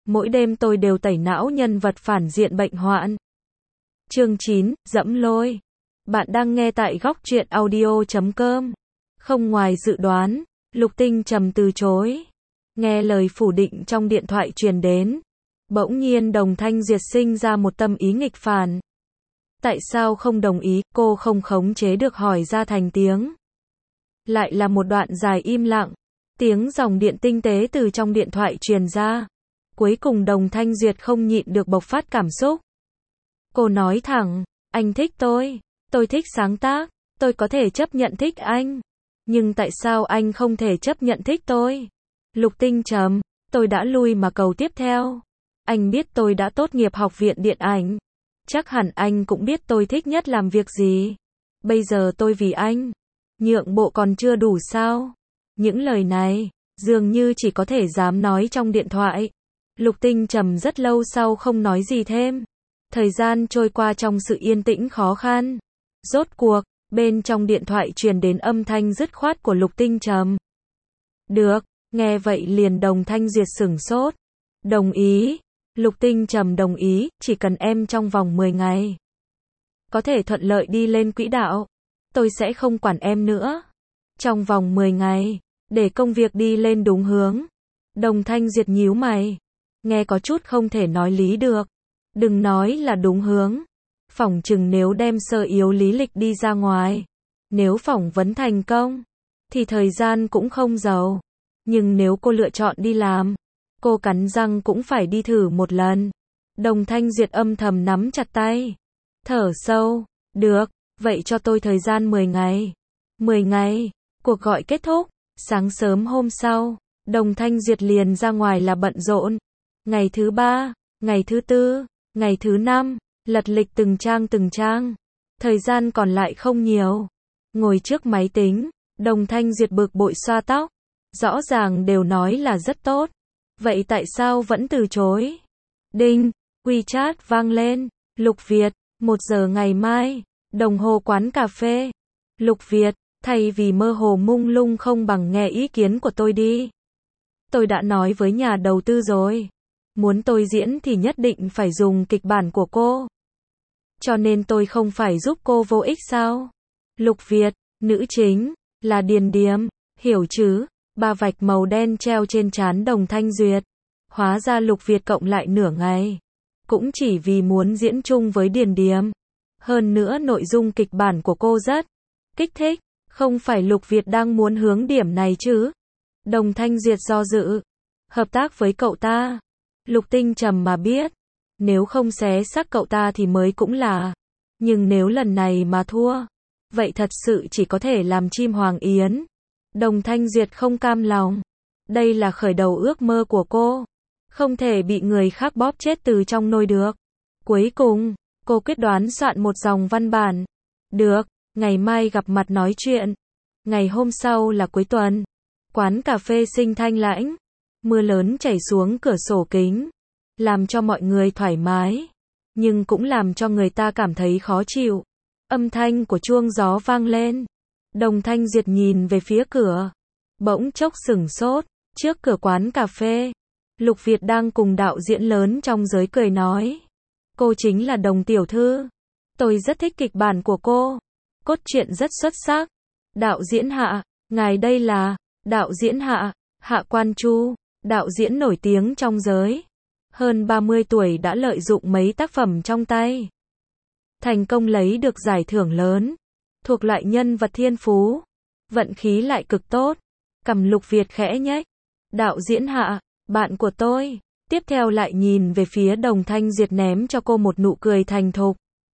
mỗi đêm tôi đều tẩy não nhân vật phản diện bệnh hoạn. Chương 9, dẫm lôi. Bạn đang nghe tại góc truyện audio.com. Không ngoài dự đoán, Lục Tinh Trầm từ chối. Nghe lời phủ định trong điện thoại truyền đến. Bỗng nhiên Đồng Thanh Diệt sinh ra một tâm ý nghịch phản. Tại sao không đồng ý, cô không khống chế được hỏi ra thành tiếng. Lại là một đoạn dài im lặng. Tiếng dòng điện tinh tế từ trong điện thoại truyền ra. Cuối cùng Đồng Thanh Duyệt không nhịn được bộc phát cảm xúc. Cô nói thẳng, anh thích tôi thích sáng tác, tôi có thể chấp nhận thích anh. Nhưng tại sao anh không thể chấp nhận thích tôi? Lục Tinh Trầm, tôi đã lui mà cầu tiếp theo. Anh biết tôi đã tốt nghiệp học viện điện ảnh. Chắc hẳn anh cũng biết tôi thích nhất làm việc gì. Bây giờ tôi vì anh nhượng bộ còn chưa đủ sao? Những lời này, dường như chỉ có thể dám nói trong điện thoại. Lục Tinh Trầm rất lâu sau không nói gì thêm. Thời gian trôi qua trong sự yên tĩnh khó khăn. Rốt cuộc, bên trong điện thoại truyền đến âm thanh dứt khoát của Lục Tinh Trầm. Được, nghe vậy liền Đồng Thanh Duyệt sửng sốt. Đồng ý. Lục Tinh Trầm đồng ý, chỉ cần em trong vòng 10 ngày. Có thể thuận lợi đi lên quỹ đạo. Tôi sẽ không quản em nữa. Trong vòng 10 ngày, để công việc đi lên đúng hướng. Đồng Thanh Duyệt nhíu mày. Nghe có chút không thể nói lý được. Đừng nói là đúng hướng. Phỏng chừng nếu đem sơ yếu lý lịch đi ra ngoài. Nếu phỏng vấn thành công, thì thời gian cũng không giàu. Nhưng nếu cô lựa chọn đi làm, cô cắn răng cũng phải đi thử một lần. Đồng Thanh Duyệt âm thầm nắm chặt tay. Thở sâu. Được, vậy cho tôi thời gian 10 ngày. 10 ngày. Cuộc gọi kết thúc. Sáng sớm hôm sau, Đồng Thanh Duyệt liền ra ngoài là bận rộn. Ngày thứ 3, ngày thứ 4, ngày thứ 5, lật lịch từng trang. Thời gian còn lại không nhiều. Ngồi trước máy tính, Đồng Thanh Duyệt bực bội xoa tóc. Rõ ràng đều nói là rất tốt. Vậy tại sao vẫn từ chối? Đinh, WeChat vang lên. Lục Việt, 1 giờ ngày mai, đồng hồ quán cà phê. Lục Việt, thay vì mơ hồ mông lung không bằng nghe ý kiến của tôi đi. Tôi đã nói với nhà đầu tư rồi. Muốn tôi diễn thì nhất định phải dùng kịch bản của cô. Cho nên tôi không phải giúp cô vô ích sao? Lục Việt, nữ chính, là Điền Điềm, hiểu chứ? 3 vạch màu đen treo trên trán Đồng Thanh Duyệt. Hóa ra Lục Việt cộng lại nửa ngày. Cũng chỉ vì muốn diễn chung với Điền Điềm. Hơn nữa nội dung kịch bản của cô rất kích thích. Không phải Lục Việt đang muốn hướng điểm này chứ? Đồng Thanh Duyệt do dự. Hợp tác với cậu ta. Lục Tinh Trầm mà biết. Nếu không xé xác cậu ta thì mới cũng là. Nhưng nếu lần này mà thua, vậy thật sự chỉ có thể làm chim hoàng yến. Đồng Thanh Duyệt không cam lòng. Đây là khởi đầu ước mơ của cô. Không thể bị người khác bóp chết từ trong nôi được. Cuối cùng, cô quyết đoán soạn một dòng văn bản. Được, ngày mai gặp mặt nói chuyện. Ngày hôm sau là cuối tuần. Quán cà phê Sinh thanh lãnh. Mưa lớn chảy xuống cửa sổ kính. Làm cho mọi người thoải mái. Nhưng cũng làm cho người ta cảm thấy khó chịu. Âm thanh của chuông gió vang lên. Đồng Thanh Duyệt nhìn về phía cửa. Bỗng chốc sửng sốt. Trước cửa quán cà phê, Lục Việt đang cùng đạo diễn lớn trong giới cười nói. Cô chính là Đồng tiểu thư. Tôi rất thích kịch bản của cô. Cốt truyện rất xuất sắc. Đạo diễn Hạ, ngài đây là. Đạo diễn Hạ, Hạ Quan Chu, đạo diễn nổi tiếng trong giới. Hơn 30 tuổi đã lợi dụng mấy tác phẩm trong tay. Thành công lấy được giải thưởng lớn. Thuộc loại nhân vật thiên phú. Vận khí lại cực tốt. Cằm Lục Việt khẽ nhếch. Đạo diễn Hạ, bạn của tôi. Tiếp theo lại nhìn về phía Đồng Thanh Duyệt ném cho cô một nụ cười thành thục.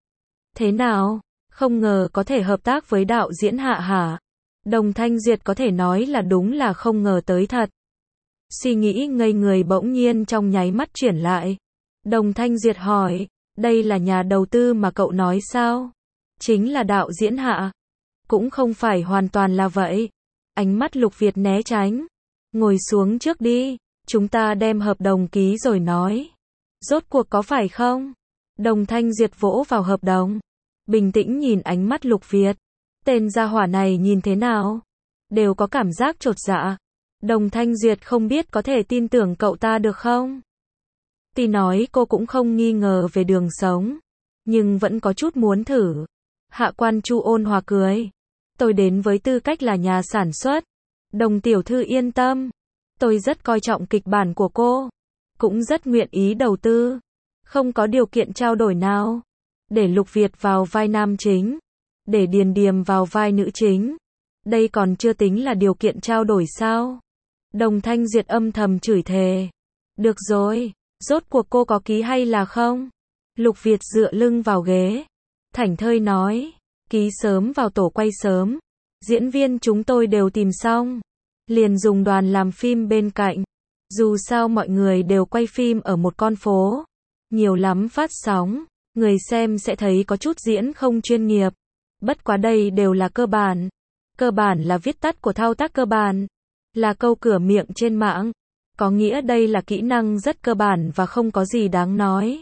Thế nào? Không ngờ có thể hợp tác với đạo diễn Hạ hả? Đồng Thanh Duyệt có thể nói là đúng là không ngờ tới thật. Suy nghĩ ngây người bỗng nhiên trong nháy mắt chuyển lại. Đồng Thanh Duyệt hỏi, đây là nhà đầu tư mà cậu nói sao? Chính là đạo diễn Hạ. Cũng không phải hoàn toàn là vậy. Ánh mắt Lục Việt né tránh. Ngồi xuống trước đi, chúng ta đem hợp đồng ký rồi nói. Rốt cuộc có phải không? Đồng Thanh Duyệt vỗ vào hợp đồng. Bình tĩnh nhìn ánh mắt Lục Việt. Tên gia hỏa này nhìn thế nào? Đều có cảm giác chột dạ. Đồng Thanh Duyệt không biết có thể tin tưởng cậu ta được không? Tuy nói cô cũng không nghi ngờ về đường sống, nhưng vẫn có chút muốn thử. Hạ Quan Chu ôn hòa cười. Tôi đến với tư cách là nhà sản xuất. Đồng tiểu thư yên tâm. Tôi rất coi trọng kịch bản của cô. Cũng rất nguyện ý đầu tư. Không có điều kiện trao đổi nào. Để Lục Việt vào vai nam chính. Để Điền Điềm vào vai nữ chính. Đây còn chưa tính là điều kiện trao đổi sao? Đồng Thanh Duyệt âm thầm chửi thề. Được rồi, rốt cuộc cô có ký hay là không? Lục Việt dựa lưng vào ghế. Thảnh thơi nói. Ký sớm vào tổ quay sớm. Diễn viên chúng tôi đều tìm xong. Liền dùng đoàn làm phim bên cạnh. Dù sao mọi người đều quay phim ở một con phố. Nhiều lắm phát sóng. Người xem sẽ thấy có chút diễn không chuyên nghiệp. Bất quá đây đều là cơ bản. Cơ bản là viết tắt của thao tác cơ bản. Là câu cửa miệng trên mạng. Có nghĩa đây là kỹ năng rất cơ bản và không có gì đáng nói.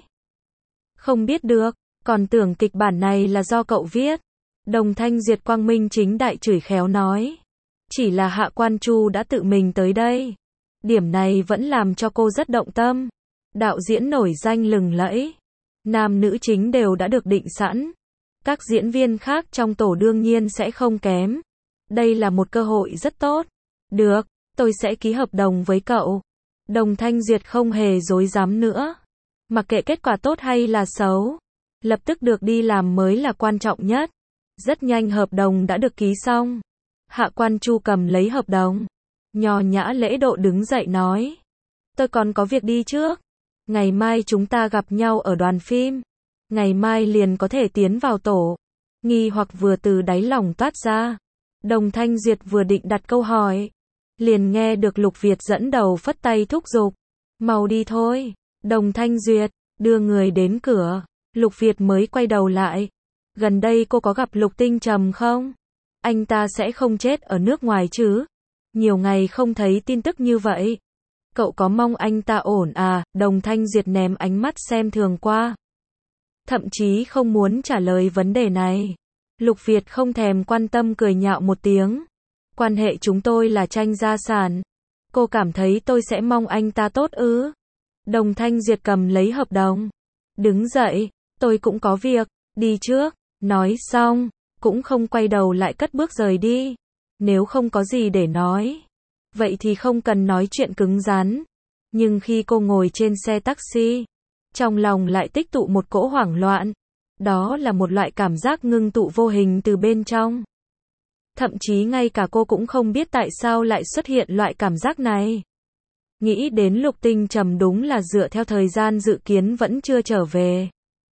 Không biết được, còn tưởng kịch bản này là do cậu viết. Đồng Thanh Duyệt quang minh chính đại chửi khéo nói. Chỉ là Hạ Quan Chu đã tự mình tới đây. Điểm này vẫn làm cho cô rất động tâm. Đạo diễn nổi danh lừng lẫy. Nam nữ chính đều đã được định sẵn. Các diễn viên khác trong tổ đương nhiên sẽ không kém. Đây là một cơ hội rất tốt. Được, tôi sẽ ký hợp đồng với cậu. Đồng Thanh Duyệt không hề dối dám nữa. Mặc kệ kết quả tốt hay là xấu, lập tức được đi làm mới là quan trọng nhất. Rất nhanh hợp đồng đã được ký xong. Hạ Quan Chu cầm lấy hợp đồng. Nho nhã lễ độ đứng dậy nói. Tôi còn có việc đi trước. Ngày mai chúng ta gặp nhau ở đoàn phim. Ngày mai liền có thể tiến vào tổ. Nghi hoặc vừa từ đáy lòng toát ra. Đồng Thanh Duyệt vừa định đặt câu hỏi. Liền nghe được Lục Việt dẫn đầu phất tay thúc giục. Mau đi thôi. Đồng Thanh Duyệt đưa người đến cửa. Lục Việt mới quay đầu lại. Gần đây cô có gặp Lục Tinh Trầm không? Anh ta sẽ không chết ở nước ngoài chứ? Nhiều ngày không thấy tin tức như vậy. Cậu có mong anh ta ổn à? Đồng Thanh Duyệt ném ánh mắt xem thường qua. Thậm chí không muốn trả lời vấn đề này. Lục Việt không thèm quan tâm cười nhạo một tiếng. Quan hệ chúng tôi là tranh gia sản. Cô cảm thấy tôi sẽ mong anh ta tốt ư? Đồng Thanh Duyệt cầm lấy hợp đồng. Đứng dậy, tôi cũng có việc, đi trước. Nói xong, cũng không quay đầu lại cất bước rời đi. Nếu không có gì để nói, vậy thì không cần nói chuyện cứng rắn. Nhưng khi cô ngồi trên xe taxi, trong lòng lại tích tụ một cỗ hoảng loạn. Đó là một loại cảm giác ngưng tụ vô hình từ bên trong. Thậm chí ngay cả cô cũng không biết tại sao lại xuất hiện loại cảm giác này. Nghĩ đến Lục Tinh Trầm đúng là dựa theo thời gian dự kiến vẫn chưa trở về.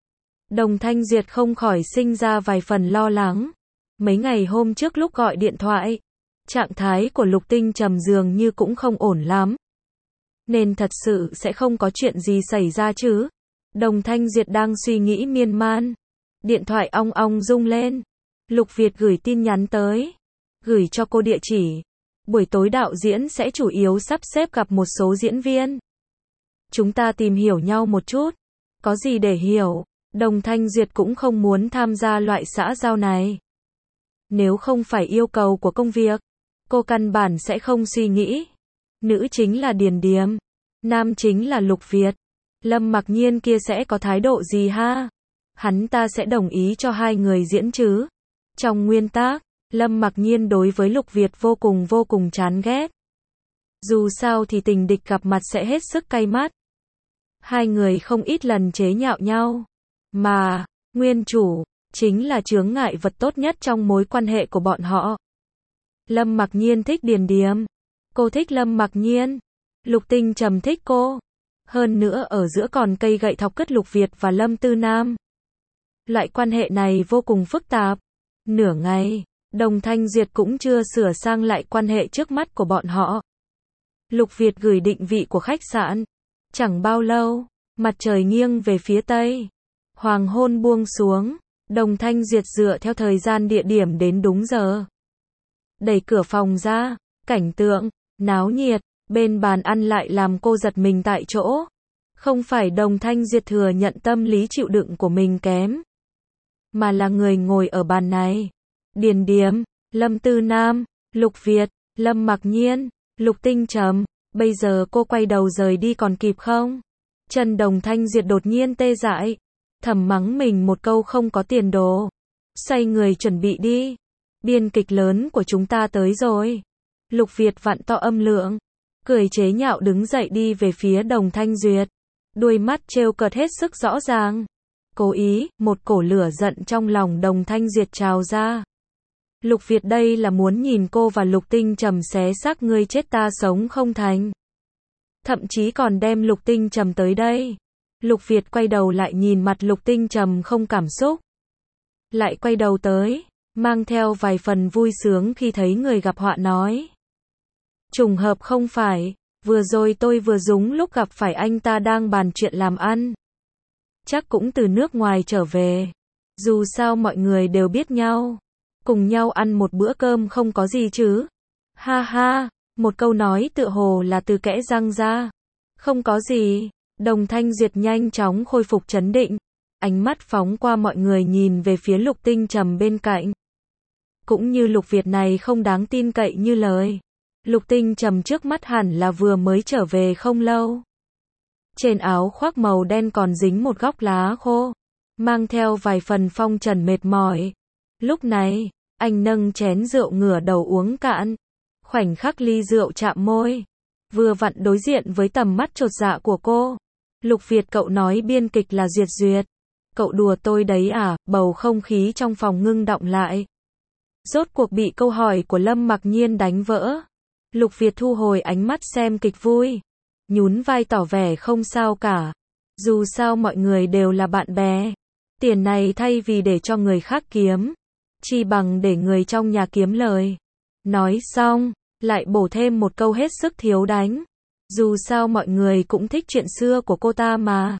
Đồng Thanh Duyệt không khỏi sinh ra vài phần lo lắng. Mấy ngày hôm trước lúc gọi điện thoại, trạng thái của Lục Tinh Trầm dường như cũng không ổn lắm. Nên thật sự sẽ không có chuyện gì xảy ra chứ. Đồng Thanh Duyệt đang suy nghĩ miên man. Điện thoại ong ong rung lên. Lục Việt gửi tin nhắn tới. Gửi cho cô địa chỉ. Buổi tối đạo diễn sẽ chủ yếu sắp xếp gặp một số diễn viên. Chúng ta tìm hiểu nhau một chút. Có gì để hiểu. Đồng Thanh Duyệt cũng không muốn tham gia loại xã giao này. Nếu không phải yêu cầu của công việc, cô căn bản sẽ không suy nghĩ. Nữ chính là Điền Điềm. Nam chính là Lục Việt. Lâm Mặc Nhiên kia sẽ có thái độ gì ha? Hắn ta sẽ đồng ý cho hai người diễn chứ? Trong nguyên tắc, Lâm Mặc Nhiên đối với Lục Việt vô cùng chán ghét. Dù sao thì tình địch gặp mặt sẽ hết sức cay mắt. Hai người không ít lần chế nhạo nhau. Mà, nguyên chủ, chính là chướng ngại vật tốt nhất trong mối quan hệ của bọn họ. Lâm Mặc Nhiên thích Điền Điềm. Cô thích Lâm Mặc Nhiên. Lục Tinh Trầm thích cô. Hơn nữa ở giữa còn cây gậy thọc cất Lục Việt và Lâm Tư Nam. Loại quan hệ này vô cùng phức tạp. Nửa ngày, Đồng Thanh Duyệt cũng chưa sửa sang lại quan hệ trước mắt của bọn họ. Lục Việt gửi định vị của khách sạn. Chẳng bao lâu, mặt trời nghiêng về phía tây. Hoàng hôn buông xuống. Đồng Thanh Duyệt dựa theo thời gian địa điểm đến đúng giờ. Đẩy cửa phòng ra. Cảnh tượng náo nhiệt. Bên bàn ăn lại làm cô giật mình tại chỗ. Không phải Đồng Thanh Duyệt thừa nhận tâm lý chịu đựng của mình kém, mà là người ngồi ở bàn này. Điền Điềm, Lâm Tư Nam, Lục Việt, Lâm Mặc Nhiên, Lục Tinh Trầm. Bây giờ cô quay đầu rời đi còn kịp không? Chân Đồng Thanh Duyệt đột nhiên tê dại, thầm mắng mình một câu không có tiền đồ. Xoay người chuẩn bị đi. Biên kịch lớn của chúng ta tới rồi. Lục Việt vặn to âm lượng, cười chế nhạo đứng dậy đi về phía Đồng Thanh Duyệt. Đuôi mắt trêu cợt hết sức rõ ràng. Cố ý, một cổ lửa giận trong lòng Đồng Thanh Duyệt trào ra. Lục Việt đây là muốn nhìn cô và Lục Tinh Trầm xé xác ngươi chết ta sống không thành. Thậm chí còn đem Lục Tinh Trầm tới đây. Lục Việt quay đầu lại nhìn mặt Lục Tinh Trầm không cảm xúc. Lại quay đầu tới, mang theo vài phần vui sướng khi thấy người gặp họa nói. Trùng hợp không phải, vừa rồi tôi vừa đúng lúc gặp phải anh ta đang bàn chuyện làm ăn. Chắc cũng từ nước ngoài trở về. Dù sao mọi người đều biết nhau. Cùng nhau ăn một bữa cơm không có gì chứ. Ha ha, một câu nói tựa hồ là từ kẽ răng ra. Không có gì. Đồng Thanh Duyệt nhanh chóng khôi phục trấn định. Ánh mắt phóng qua mọi người nhìn về phía Lục Tinh Trầm bên cạnh. Cũng như Lục Việt này không đáng tin cậy như lời. Lục Tinh Trầm trước mắt hẳn là vừa mới trở về không lâu. Trên áo khoác màu đen còn dính một góc lá khô, mang theo vài phần phong trần mệt mỏi. Lúc này, anh nâng chén rượu ngửa đầu uống cạn. Khoảnh khắc ly rượu chạm môi, vừa vặn đối diện với tầm mắt chột dạ của cô. Lục Việt, cậu nói biên kịch là Duyệt Duyệt. Cậu đùa tôi đấy à? Bầu không khí trong phòng ngưng đọng lại. Rốt cuộc bị câu hỏi của Lâm Mặc Nhiên đánh vỡ. Lục Việt thu hồi ánh mắt xem kịch vui, nhún vai tỏ vẻ không sao cả. Dù sao mọi người đều là bạn bè. Tiền này thay vì để cho người khác kiếm, chi bằng để người trong nhà kiếm lời. Nói xong, lại bổ thêm một câu hết sức thiếu đánh. Dù sao mọi người cũng thích chuyện xưa của cô ta mà.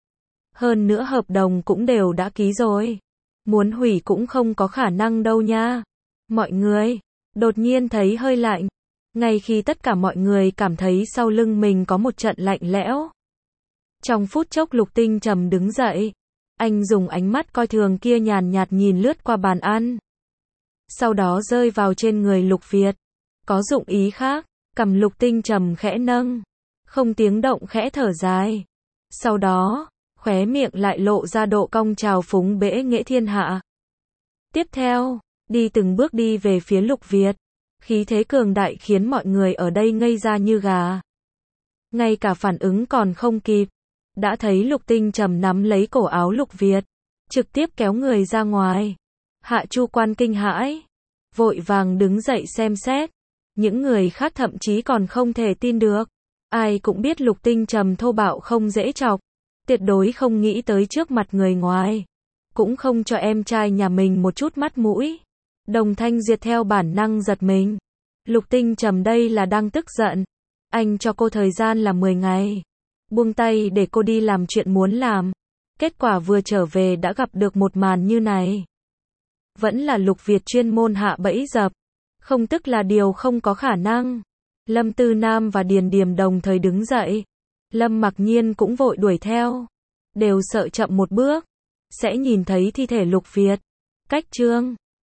Hơn nữa hợp đồng cũng đều đã ký rồi. Muốn hủy cũng không có khả năng đâu nha. Mọi người, đột nhiên thấy hơi lạnh. Ngay khi tất cả mọi người cảm thấy sau lưng mình có một trận lạnh lẽo. Trong phút chốc Lục Tinh Trầm đứng dậy. Anh dùng ánh mắt coi thường kia nhàn nhạt nhìn lướt qua bàn ăn. Sau đó rơi vào trên người Lục Việt. Có dụng ý khác, cằm Lục Tinh Trầm khẽ nâng. Không tiếng động khẽ thở dài. Sau đó, khóe miệng lại lộ ra độ cong trào phúng bẽ nghệ thiên hạ. Tiếp theo, đi từng bước đi về phía Lục Việt. Khí thế cường đại khiến mọi người ở đây ngây ra như gà. Ngay cả phản ứng còn không kịp, đã thấy Lục Tinh Trầm nắm lấy cổ áo Lục Việt, trực tiếp kéo người ra ngoài. Hạ Chu Quan kinh hãi, vội vàng đứng dậy xem xét. Những người khác thậm chí còn không thể tin được. Ai cũng biết Lục Tinh Trầm thô bạo không dễ chọc, tuyệt đối không nghĩ tới trước mặt người ngoài, cũng không cho em trai nhà mình một chút mắt mũi. Đồng Thanh Duyệt theo bản năng giật mình. Lục Tinh Trầm đây là đang tức giận. Anh cho cô thời gian là 10 ngày. Buông tay để cô đi làm chuyện muốn làm. Kết quả vừa trở về đã gặp được một màn như này. Vẫn là Lục Việt chuyên môn hạ bẫy dập. Không tức là điều không có khả năng. Lâm Tư Nam và Điền Điềm đồng thời đứng dậy. Lâm Mặc Nhiên cũng vội đuổi theo. Đều sợ chậm một bước sẽ nhìn thấy thi thể Lục Việt. Cách chương